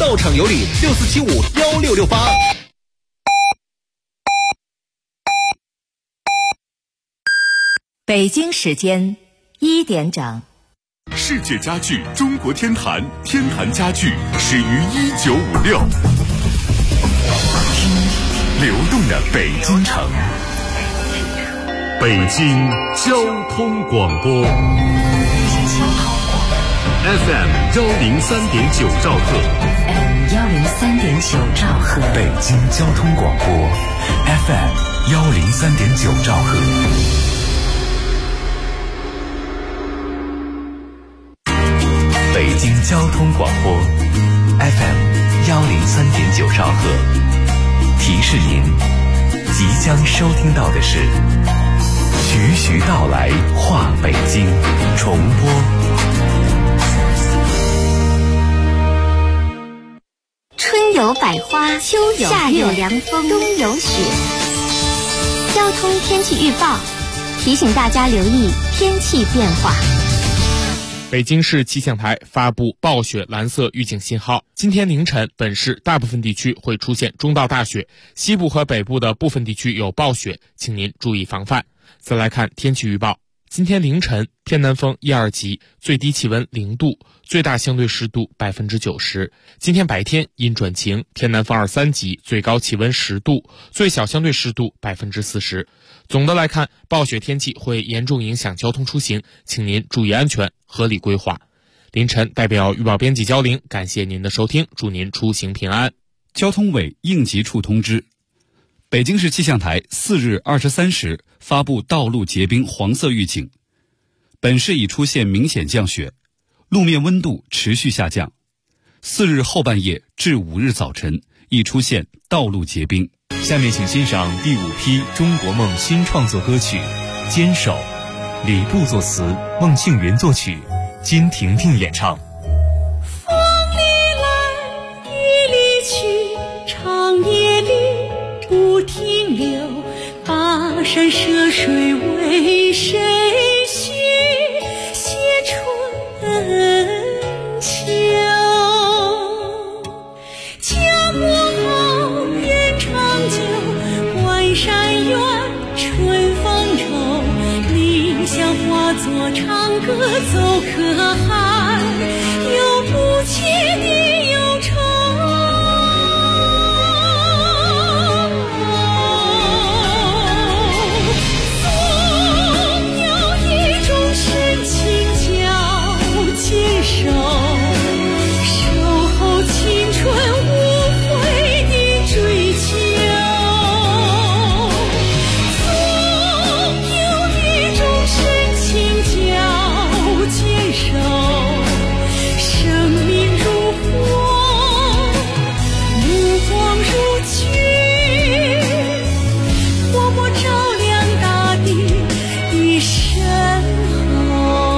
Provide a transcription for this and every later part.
到场有礼，64751668。 北京时间1点整。 世界家具中国天坛，天坛家具始于1956，流动的北京城。北京交通广播 FM 103.9兆赫， 103.9兆赫， 北京交通广播 FM 103.9兆赫。北京交通广播 FM 103.9兆赫，提示您，即将收听到的是徐徐道来话北京重播。 春有百花，秋有夏有凉风，冬有雪。交通天气预报提醒大家留意天气变化。 北京市气象台发布暴雪蓝色预警信号，今天凌晨本市大部分地区会出现中到大雪，西部和北部的部分地区有暴雪，请您注意防范。再来看天气预报，今天凌晨偏南风1、2级，最低气温0度，最大相对湿度90%。今天白天阴转晴，偏南风2、3级，最高气温10度，最小相对湿度40%。总的来看，暴雪天气会严重影响交通出行，请您注意安全，合理规划。凌晨代表预报编辑焦玲，感谢您的收听，祝您出行平安。 交通委应急处通知，北京市气象台4日23时发布道路结冰黄色预警，本市已出现明显降雪，路面温度持续下降。4日后半夜至5日早晨已出现道路结冰。 下面请欣赏第5批中国梦新创作歌曲《坚守》，李布作词，孟庆云作曲，金婷婷演唱。 风里来，雨里去，长夜里不停留，跋山涉水为谁写？写春秋。家国好，人长久，关山远，春风愁，理想化作长歌奏可汗，有不竭的忧愁。总有一种深情叫坚守，守候青春无悔的追求。总有一种深情叫坚守，生命如火，目光如炬，默默照亮大地的身后。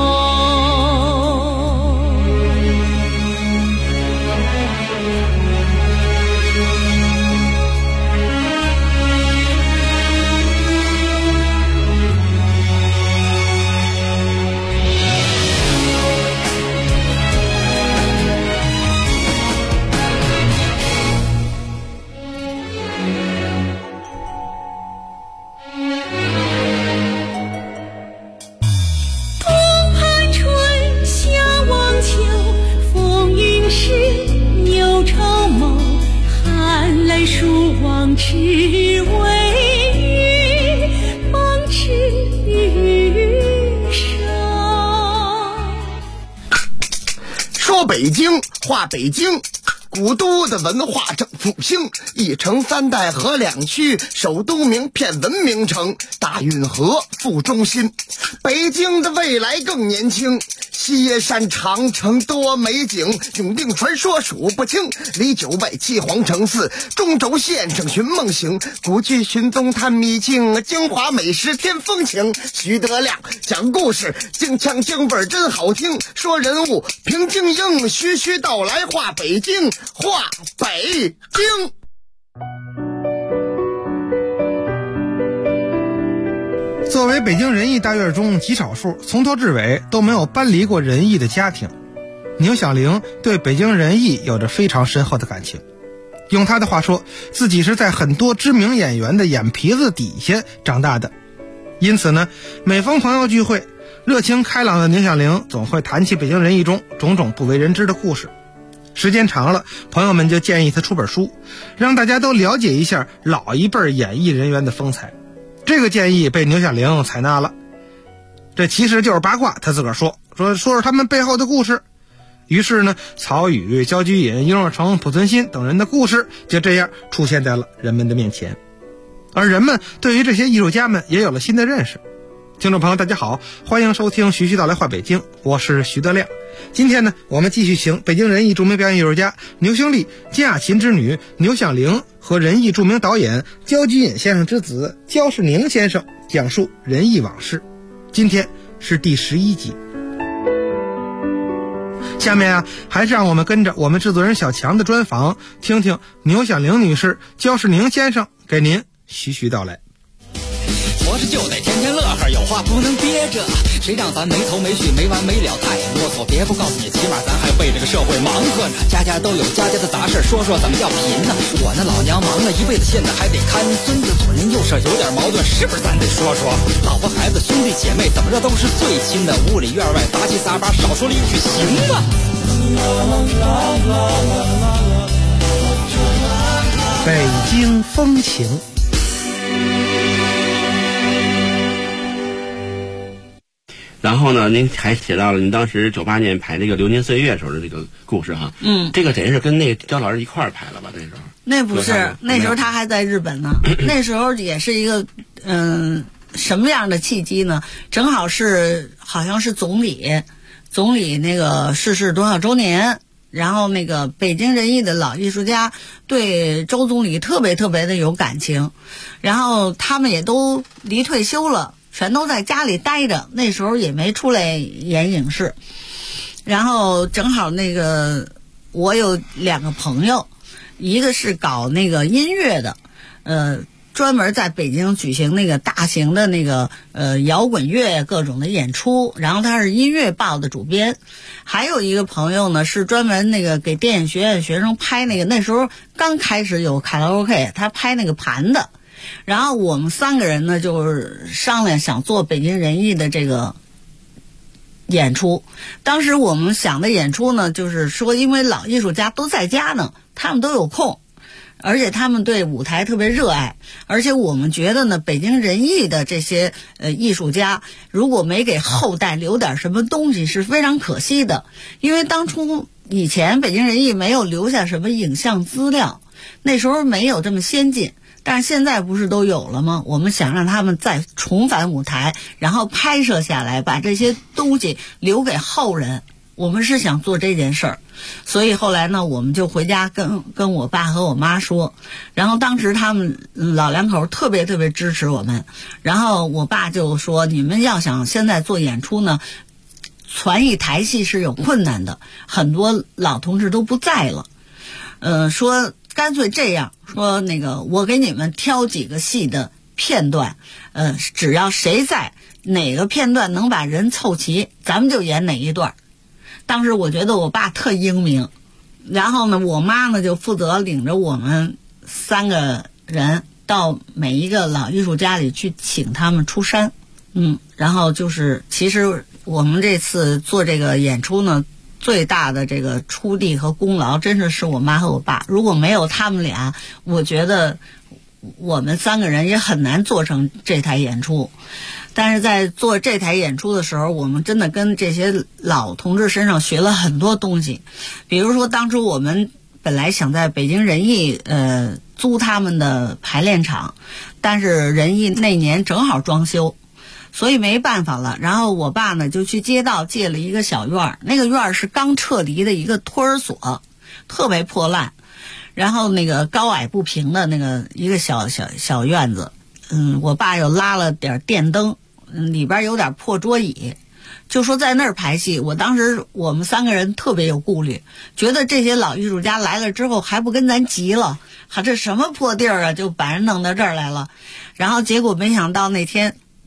东盼春，夏望秋，风云时，牛朝谋，寒来暑往，只为与梦之手。 说北京，话北京，古都的文化正复兴，一城三代合两区，首都名片文明城，大运河副中心。北京的未来更年轻，西山长城多美景，永定传说数不清，离9外7皇城4，中轴线上寻梦行，古剧寻踪探秘境，京华美食添风情。徐德亮讲故事，京腔京味儿真好听，说人物平静英，徐徐道来话北京，话北京。 作为北京人艺大院中极少数从头至尾都没有搬离过人艺的家庭， 牛小玲对北京人艺有着非常深厚的感情。用她的话说，自己是在很多知名演员的眼皮子底下长大的，因此呢，每逢朋友聚会，热情开朗的牛小玲总会谈起北京人艺中种种不为人知的故事。时间长了，朋友们就建议她出本书，让大家都了解一下老一辈演艺人员的风采。这个建议被牛小玲采纳了，这其实就是八卦，她自个儿说他们背后的故事。于是呢，曹禺、焦菊隐、殷若成、濮存昕等人的故事就这样出现在了人们的面前，而人们对于这些艺术家们也有了新的认识。听众朋友大家好，欢迎收听徐徐道来话北京，我是徐德亮。今天呢，我们继续请北京人艺著名表演艺术家牛兴利、金雅琴之女牛小玲和人艺著名导演焦菊隐先生之子焦世宁先生讲述人艺往事。今天是第11集。下面啊，还是让我们跟着我们制作人小强的专访，听听牛小玲女士、焦世宁先生给您徐徐道来。 活着就得天天乐呵，有话不能憋着，谁让咱没头没绪没完没了太啰嗦。别不告诉你，起码咱还为这个社会忙活着，家家都有家家的杂事，说说怎么叫贫呢？我那老娘忙了一辈子，现在还得看孙子，左邻右舍有点矛盾，是不是咱得说说？老婆孩子兄弟姐妹怎么着都是最亲的，屋里院外杂七杂八，少说了一句行吗？ 北京风情。 然后呢，您还写到了您当时98年排这个《流年岁月》时候的这个故事哈。这个等于是跟那个焦老师一块儿排了吧？那时候那不是，那时候他还在日本呢。那时候也是一个什么样的契机呢？正好是好像是总理那个逝世多少周年，然后那个北京人艺的老艺术家对周总理特别特别的有感情，然后他们也都离退休了。全都在家里待着，那时候也没出来演影视。然后正好那个我有2个朋友，一个是搞那个音乐的，专门在北京举行那个大型的那个摇滚乐各种的演出，然后他是音乐报的主编。还有一个朋友呢是专门那个给电影学院学生拍那个，那时候刚开始有卡拉 OK， 他拍那个盘的。然后我们3个人呢就是商量想做北京人艺的这个演出。当时我们想的演出呢，就是说因为老艺术家都在家呢，他们都有空，而且他们对舞台特别热爱，而且我们觉得呢，北京人艺的这些艺术家如果没给后代留点什么东西是非常可惜的。因为当初以前北京人艺没有留下什么影像资料，那时候没有这么先进，但是现在不是都有了吗？我们想让他们再重返舞台，然后拍摄下来，把这些东西留给后人。我们是想做这件事儿，所以后来呢，我们就回家跟我爸和我妈说，然后当时他们老两口特别特别支持我们。然后我爸就说，你们要想现在做演出呢，传艺台戏是有困难的，很多老同志都不在了，说干脆这样说，那个我给你们挑几个戏的片段，只要谁在哪个片段能把人凑齐，咱们就演哪一段。当时我觉得我爸特英明，然后呢，我妈呢就负责领着我们3个人到每一个老艺术家里去请他们出山。然后就是其实我们这次做这个演出呢，最大的这个出力和功劳真是我妈和我爸，如果没有他们俩，我觉得我们3个人也很难做成这台演出。但是在做这台演出的时候，我们真的跟这些老同志身上学了很多东西。比如说当初我们本来想在北京人艺租他们的排练场，但是人艺那年正好装修，所以没办法了。然后我爸呢就去街道借了一个小院，那个院是刚撤离的一个托儿所，特别破烂，然后那个高矮不平的那个一个小院子。我爸又拉了点电灯，里边有点破桌椅，就说在那儿排戏。当时我们3个人特别有顾虑，觉得这些老艺术家来了之后还不跟咱急了，这什么破地儿啊，就把人弄到这儿来了。然后结果没想到那天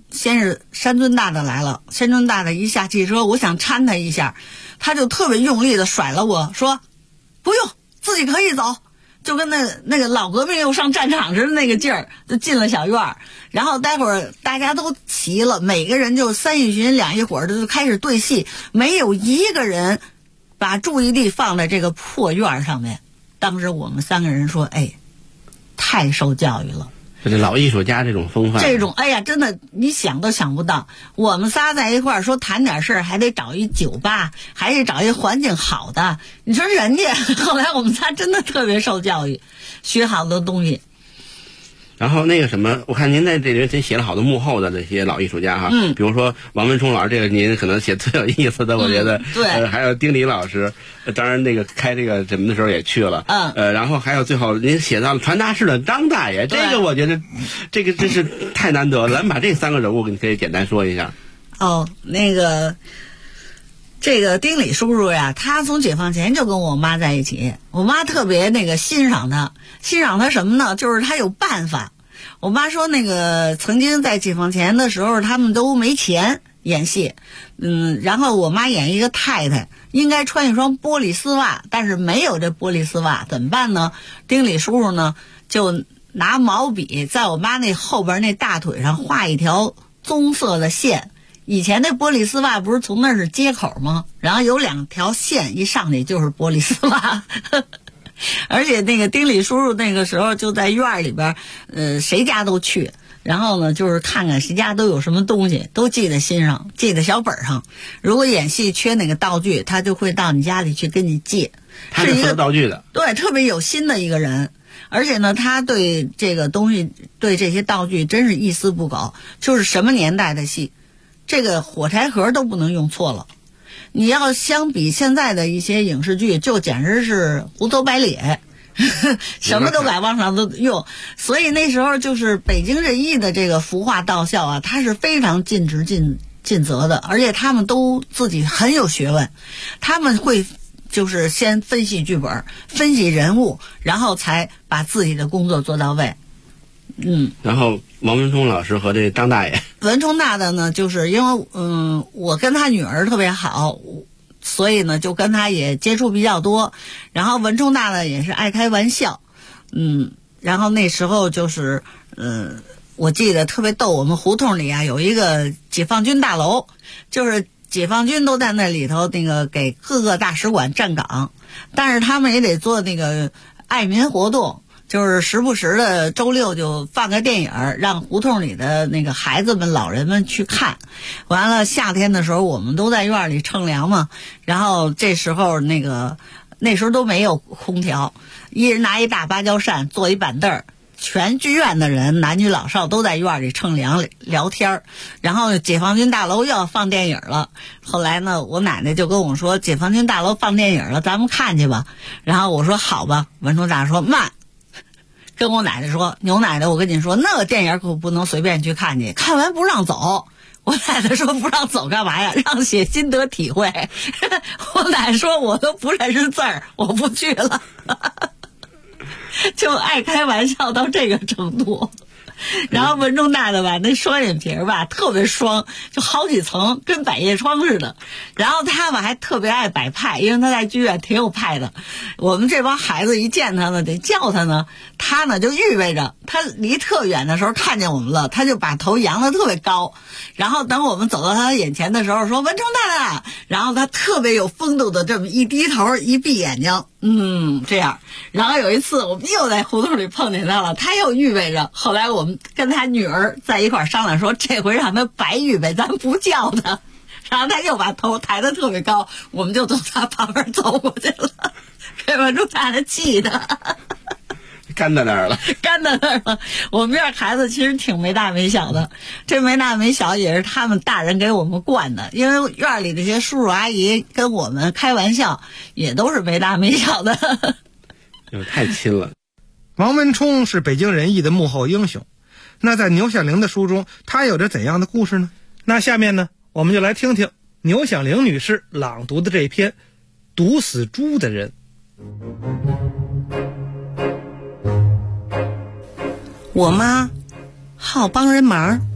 先是山尊大的来了，山尊大的一下汽车，我想搀他一下，他就特别用力的甩了我说不用，自己可以走，就跟那个老革命又上战场似的那个劲儿，就进了小院儿。然后待会儿大家都齐了，每个人就三一群两一伙的就开始对戏，没有一个人把注意力放在这个破院上面。当时我们3个人说，哎，太受教育了。 这老艺术家这种风范， 这种哎呀，真的你想都想不到。我们仨在一块儿说谈点事儿，还得找一酒吧，还得找一环境好的。你说人家后来我们仨真的特别受教育，学好多东西。 然后那个什么，我看您在这里真写了好多幕后的这些老艺术家哈，比如说王文冲老师，这个您可能写最有意思的，我觉得， 对， 还有丁礼老师，当然那个开这个什么的时候也去了，然后还有最后您写到了传达室的张大爷，这个我觉得，这个真是太难得了。咱们把这3个人物你可以简单说一下。 哦，那个。这个丁礼叔叔呀，他从解放前就跟我妈在一起，我妈特别欣赏他什么呢？就是他有办法。我妈说那个曾经在解放前的时候，他们都没钱演戏，然后我妈演一个太太，应该穿一双玻璃丝袜，但是没有这玻璃丝袜，怎么办呢？丁礼叔叔呢就拿毛笔在我妈那后边那大腿上画一条棕色的线。以前那玻璃丝袜不是从那是接口吗？然后有2条线一上去就是玻璃丝袜。而且那个丁礼叔叔那个时候就在院里边，谁家都去，然后呢就是看看谁家都有什么东西，都记在心上，记在小本上。如果演戏缺哪个道具，他就会到你家里去跟你借。 他是负责道具的， 对，特别有心的一个人。而且呢，他对这个东西，对这些道具真是一丝不苟。就是什么年代的戏，这个火柴盒都不能用错了。你要相比现在的一些影视剧，就简直是胡诌白咧，什么都敢往上都用。所以那时候就是北京人艺的这个服化道校啊，他是非常尽职尽责的，而且他们都自己很有学问，他们会就是先分析剧本，分析人物，然后才把自己的工作做到位。 然后王文冲老师和这张大爷， 文冲大的呢，就是因为我跟他女儿特别好，所以呢就跟他也接触比较多。然后文冲大的也是爱开玩笑，然后那时候就是我记得特别逗，我们胡同里啊有一个解放军大楼，就是解放军都在那里头那个给各个大使馆站岗，但是他们也得做那个爱民活动。就是时不时的周六就放个电影，让胡同里的那个孩子们、老人们去看。完了，夏天的时候我们都在院里乘凉嘛，然后这时候那时候都没有空调，一人拿一大芭蕉扇，坐一板凳，全剧院的人男女老少都在院里乘凉聊天。然后解放军大楼又要放电影了，后来呢我奶奶就跟我说，解放军大楼放电影了，咱们看去吧。然后我说好吧。文冲大说慢，跟我奶奶说，牛奶奶我跟你说，那个电影可不能随便去看去，看完不让走。我奶奶说不让走干嘛呀？让写心得体会。我奶奶说我都不认识字儿，我不去了。就爱开玩笑到这个程度。然后文冲大的吧，那双眼皮吧特别双，就好几层，跟百叶窗似的。然后他吧还特别爱摆派，因为他在剧院挺有派的。我们这帮孩子一见他呢，得叫他呢，他呢就预备着，他离特远的时候看见我们了，他就把头扬得特别高。然后等我们走到他眼前的时候，说文冲大的，然后他特别有风度的这么一低头一闭眼睛，这样。然后有一次我们又在胡同里碰见他了，他又预备着。后来我们跟他女儿在一块商量说，这回让他白预备，咱不叫他。然后他又把头抬得特别高，我们就从他旁边走过去了，给文冲大的气的干在那儿了。 我们院孩子其实挺没大没小的，这没大没小也是他们大人给我们惯的，因为院里这些叔叔阿姨跟我们开玩笑也都是没大没小的。 太亲了。 王文冲是北京人艺的幕后英雄，那在牛响铃的书中他有着怎样的故事呢？那下面呢，我们就来听听牛响铃女士朗读的这篇《毒死猪的人》。 我妈好帮人忙，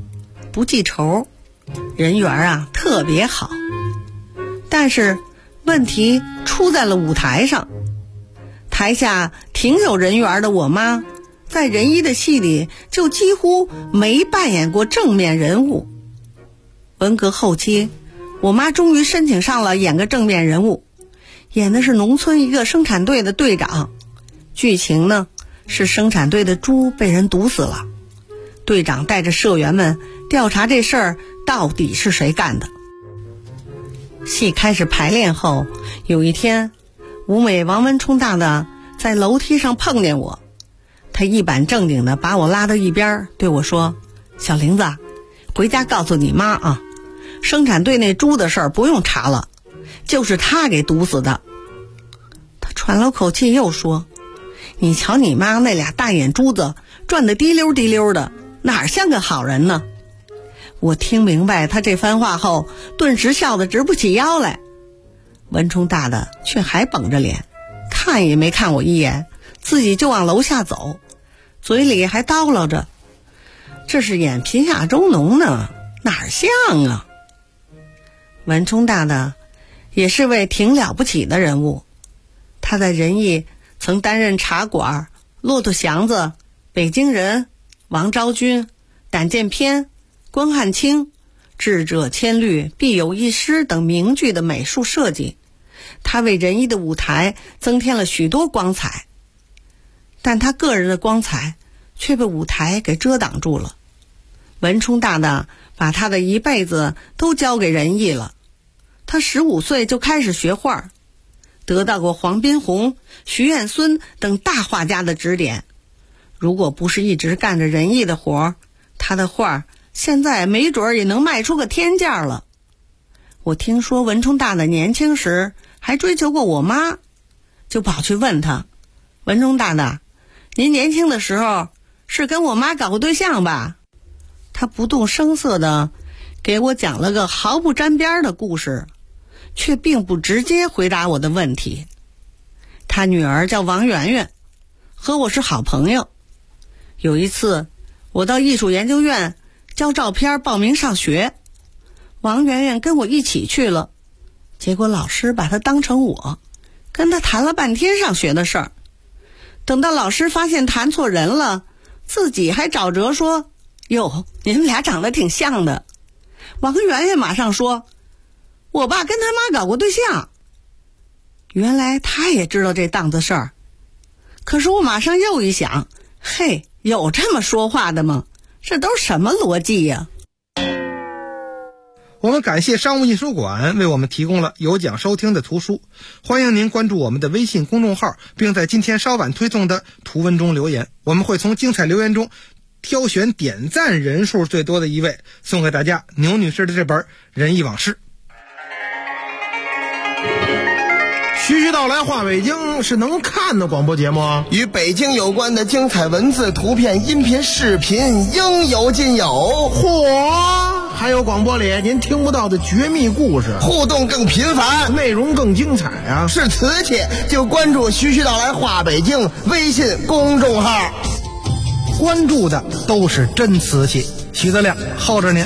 不记仇，人缘啊特别好。但是问题出在了舞台上，台下挺有人缘的我妈，在仁义的戏里就几乎没扮演过正面人物。文革后期，我妈终于申请上了演个正面人物，演的是农村一个生产队的队长。剧情呢是生产队的猪被人毒死了，队长带着社员们调查这事儿到底是谁干的。戏开始排练后，有一天舞美王文冲大的在楼梯上碰见我，他一板正经地把我拉到一边对我说：小玲子，回家告诉你妈啊，生产队那猪的事儿不用查了，就是他给毒死的。他喘了口气又说：你瞧你妈那俩大眼珠子转得滴溜滴溜的，哪像个好人呢？我听明白他这番话后，顿时笑得直不起腰来。文冲大的却还绷着脸，看也没看我一眼，自己就往楼下走，嘴里还叨唠着：这是演贫下中农呢，哪像啊？文冲大的也是位挺了不起的人物，他在仁义曾担任茶馆、骆驼祥子、北京人、王昭君、胆剑篇、关汉卿、智者千虑必有一失等名句的美术设计，他为仁义的舞台增添了许多光彩。但他个人的光彩却被舞台给遮挡住了。文冲大的把他的一辈子都交给仁义了。他15岁就开始学画，得到过黄宾虹、徐彦孙等大画家的指点。如果不是一直干着仁义的活，他的画现在没准也能卖出个天价了。我听说文冲大的年轻时还追求过我妈，就跑去问他：文冲大的，您年轻的时候是跟我妈搞过对象吧？他不动声色地给我讲了个毫不沾边的故事，却并不直接回答我的问题。他女儿叫王媛媛，和我是好朋友。有一次我到艺术研究院交照片报名上学，王媛媛跟我一起去了，结果老师把她当成我，跟她谈了半天上学的事儿。等到老师发现谈错人了，自己还找辙说：哟，你们俩长得挺像的。王媛媛马上说：我爸跟他妈搞过对象。原来他也知道这档子事儿。可是我马上又一想，嘿，有这么说话的吗？这都什么逻辑呀？ 我们感谢商务印书馆为我们提供了有奖收听的图书，欢迎您关注我们的微信公众号，并在今天稍晚推送的图文中留言，我们会从精彩留言中挑选点赞人数最多的一位，送给大家牛女士的这本《仁义往事》。 徐徐道来话北京是能看的广播节目， 与北京有关的精彩文字、图片、音频、视频应有尽有。 嚯！还有广播里您听不到的绝密故事， 互动更频繁， 内容更精彩啊！ 是瓷器就关注徐徐道来话北京微信公众号， 关注的都是真瓷器。徐德亮候着您。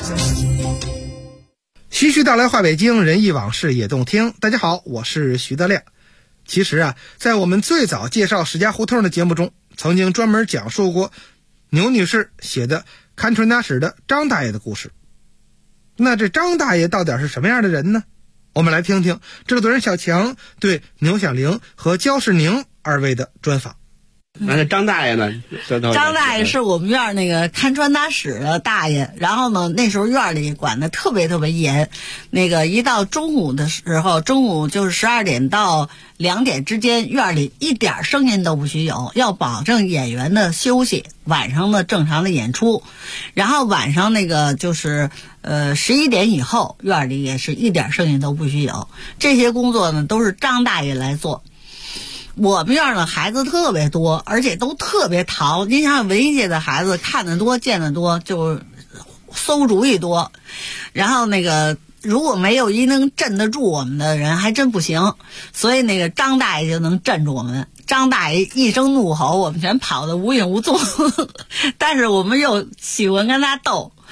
徐徐道来话北京，仁义往事也动听。大家好，我是徐德亮。其实啊，在我们最早介绍史家胡同的节目中，曾经专门讲述过牛女士写的看传达室的张大爷的故事。那这张大爷到底是什么样的人呢？我们来听听制作人小强对牛响铃和焦世宁二位的专访。 那张大爷呢？ 张大爷是我们院那个看传达室的大爷，然后呢，那时候院里管得特别特别严，那个一到中午的时候，中午就是12点到2点之间，院里一点声音都不许有，要保证演员的休息，晚上的正常的演出。然后晚上那个就是11点以后，院里也是一点声音都不许有。这些工作呢，都是张大爷来做。我们院的孩子特别多，而且都特别淘。您想想，文艺界的孩子看得多见得多，就馊主意多。然后那个如果没有一能镇得住我们的人，还真不行。所以那个张大爷就能镇住我们。张大爷一声怒吼，我们全跑得无影无踪。但是我们又喜欢跟他斗，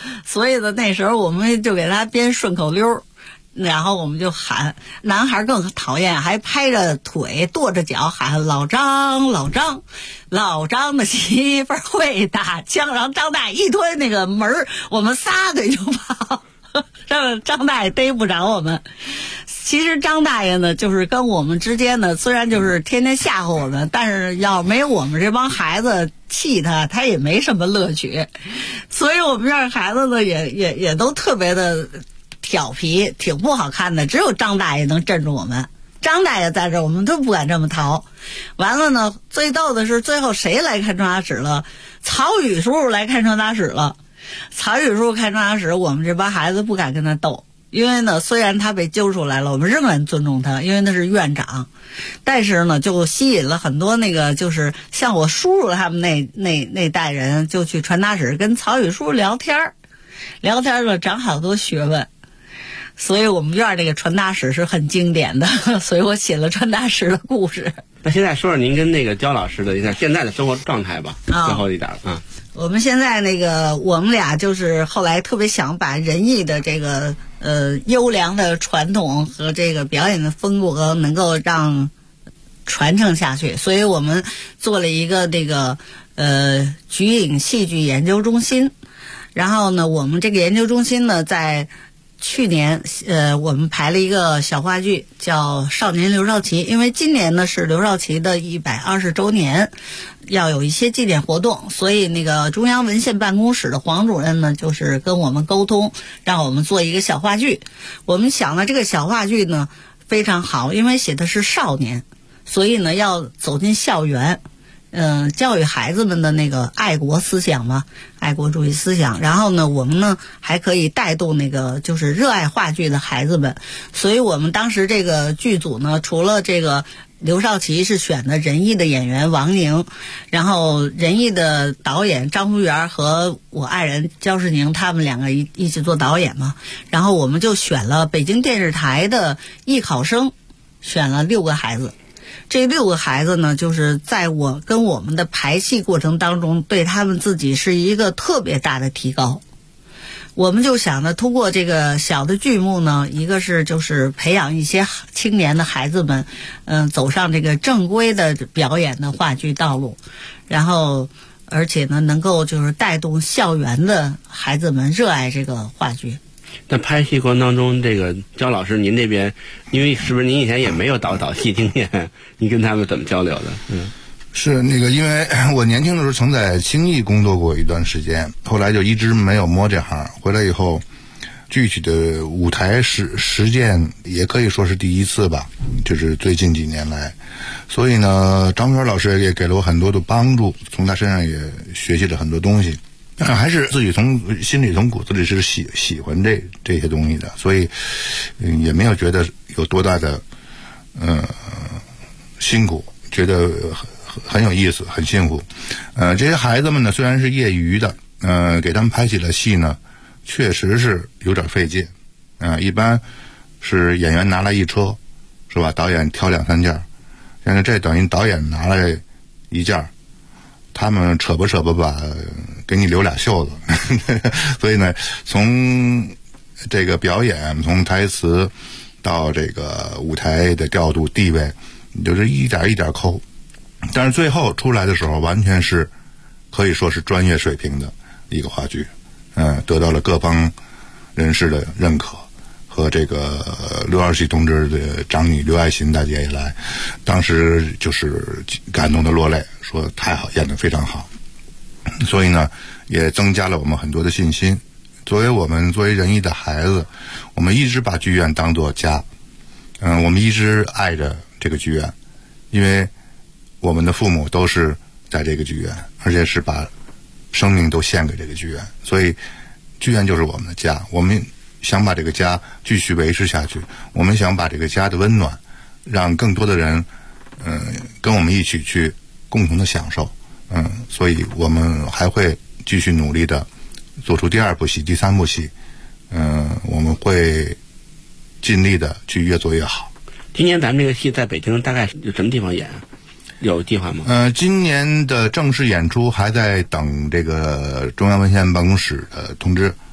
所以呢，那时候我们就给他编顺口溜，然后我们就喊，男孩更讨厌，还拍着腿跺着脚喊老张老张，老张的媳妇儿会打枪，然后张大爷一推那个门，我们撒腿就跑，让张大爷逮不着我们。其实张大爷呢，就是跟我们之间呢，虽然就是天天吓唬我们，但是要没有我们这帮孩子气他，他也没什么乐趣。所以我们这孩子呢，也都特别的调皮，挺不好看的。只有张大爷能镇住我们，张大爷在这儿，我们都不敢这么逃。完了呢，最逗的是最后谁来看传达室了？曹宇叔叔来看传达室了。曹宇叔叔看传达室，我们这帮孩子不敢跟他斗。因为呢，虽然他被揪出来了，我们仍然尊重他，因为他是院长，但是呢，就吸引了很多那个就是像我叔叔他们那代人，就去传达室跟曹宇叔聊天呢，长好多学问。所以我们院这个传达室是很经典的，所以我写了传达室的故事。 那现在说说您跟那个焦老师的现在的生活状态吧，最后一点啊。 我们现在我们俩就是后来特别想把仁义的这个优良的传统和这个表演的风格能够让传承下去，所以我们做了一个菊影戏剧研究中心。然后呢，我们这个研究中心呢，在去年我们排了一个小话剧叫《少年刘少奇》，因为今年呢是刘少奇的120周年，要有一些纪念活动，所以那个中央文献办公室的黄主任呢，就是跟我们沟通，让我们做一个小话剧。我们想呢，这个小话剧呢非常好，因为写的是少年，所以呢要走进校园，教育孩子们的那个爱国思想嘛，爱国主义思想。然后呢，我们呢还可以带动就是热爱话剧的孩子们。所以我们当时这个剧组呢，除了这个刘少奇是选的仁义的演员王宁，然后仁义的导演张福元和我爱人焦世宁，他们两个一起做导演嘛。然后我们就选了北京电视台的艺考生，选了6个孩子。这6个孩子呢，就是在我跟我们的排戏过程当中，对他们自己是一个特别大的提高。我们就想呢，通过这个小的剧目呢，一个是就是培养一些青年的孩子们，走上这个正规的表演的话剧道路，然后而且呢，能够就是带动校园的孩子们热爱这个话剧。 在拍戏过程当中，这个焦老师，您这边，因为是不是您以前也没有导戏经验，您跟他们怎么交流的？ 是因为我年轻的时候曾在青艺工作过一段时间，后来就一直没有摸这行。回来以后，具体的舞台实践也可以说是第一次吧，就是最近几年来。所以呢，张元老师也给了我很多的帮助，从他身上也学习了很多东西。但还是自己从心里从骨子里是喜欢这些东西的，所以也没有觉得有多大的辛苦，觉得很有意思，很幸福。这些孩子们呢，虽然是业余的，给他们拍起了戏呢，确实是有点费劲。一般是演员拿来一车，是吧？导演挑2、3件，但是这等于导演拿来1件，他们扯吧吧，给你留俩袖子。所以呢，从这个表演，从台词到这个舞台的调度地位，你就是一点一点抠。但是最后出来的时候，完全是可以说是专业水平的一个话剧，得到了各方人士的认可。和这个刘二喜同志的长女刘爱琴大姐也来，当时就是感动的落泪，说太好，演得非常好。所以呢，也增加了我们很多的信心。作为仁义的孩子，我们一直把剧院当作家，我们一直爱着这个剧院，因为我们的父母都是在这个剧院，而且是把生命都献给这个剧院，所以剧院就是我们的家。我们想把这个家继续维持下去，我们想把这个家的温暖让更多的人跟我们一起去共同的享受。所以我们还会继续努力的做出第2部戏、第3部戏。我们会尽力的去越做越好。 今年咱们这个戏在北京大概有什么地方演啊？有计划吗？ 今年的正式演出还在等这个中央文献办公室的通知。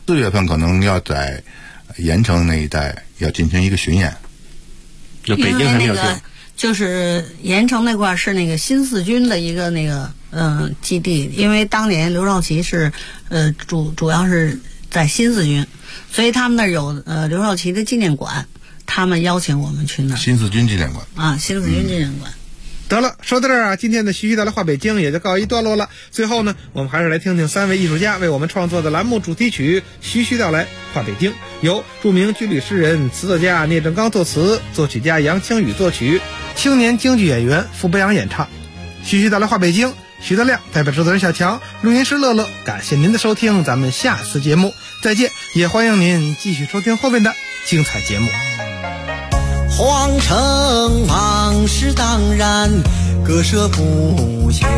4月份可能要在盐城那一带要进行一个巡演。 就北京还没有定。 就是盐城那块是那个新四军的一个基地，因为当年刘少奇是主要是在新四军，所以他们那儿有刘少奇的纪念馆，他们邀请我们去那儿。 新四军纪念馆啊，新四军纪念馆。 得了，说到这儿啊，今天的徐徐道来话北京也就告一段落了。最后呢，我们还是来听听3位艺术家为我们创作的栏目主题曲《徐徐道来话北京》，由著名军旅诗人、词作家聂正刚作词，作曲家杨清宇作曲，青年京剧演员傅北阳演唱。徐徐道来话北京，徐德亮代表制作人小强，录音师乐乐，感谢您的收听，咱们下次节目再见，也欢迎您继续收听后面的精彩节目。 皇城往事当然割舍不下，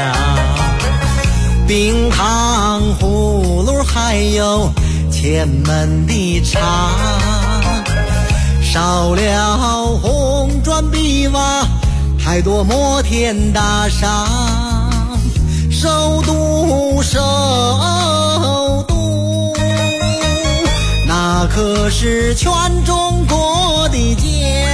冰糖葫芦还有前门的茶，少了红砖碧瓦，太多摩天大厦，首都那可是全中国的家。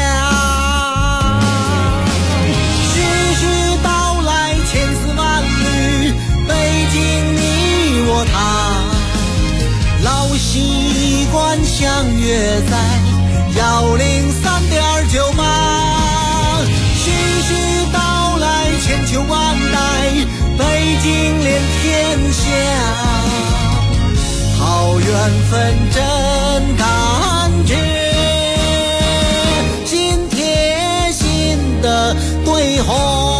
徐徐道来千丝万缕，北京你我他，老习惯相约在103.9吧。徐徐道来千秋万代，北京连天下，好缘分真感觉，心贴心的对话。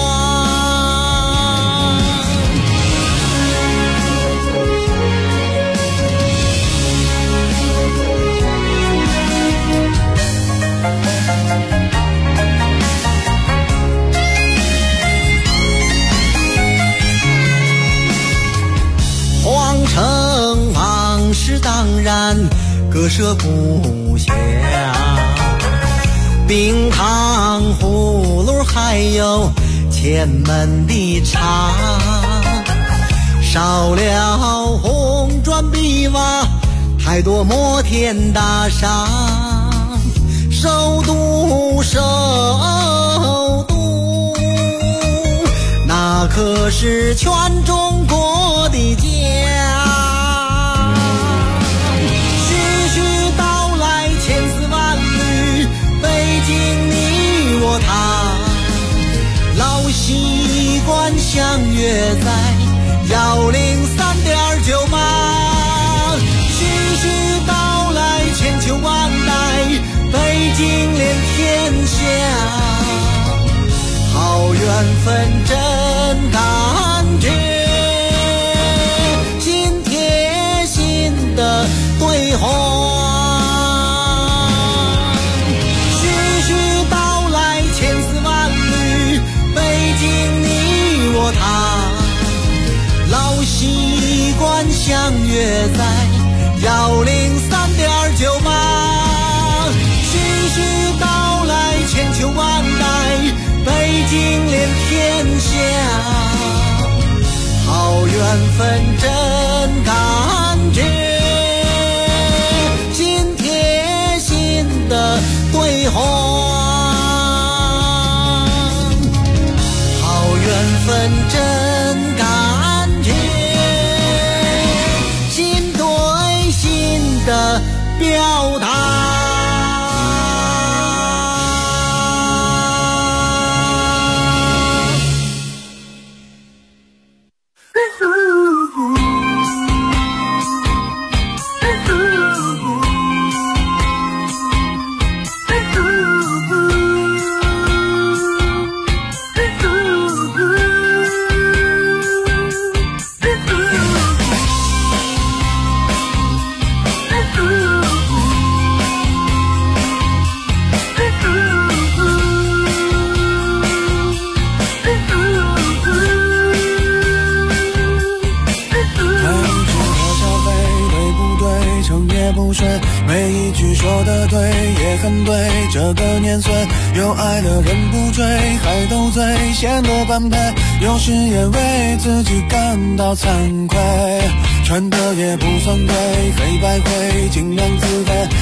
皇城往事当然割舍不下，冰糖葫芦还有前门的茶，少了红砖碧瓦，太多摩天大厦，首都那可是全中国的家。徐徐道来千丝万缕，北京你我他，老习惯相约在103.9吧。徐徐道来千秋万代，北京连天下，好缘分真感觉，心贴心的对话。徐徐道来千丝万缕，北京你我他，老习惯相约在103.9吧。徐徐道来千秋万代，北京连天下，好缘分真感觉，心贴心的对话。好缘分真感觉，心对心的表达。 每一句说的对也很对，这个年岁有爱的人不追，还斗嘴显得般配，有时也为自己感到惭愧。 穿的也不算贵，黑白灰尽量自备。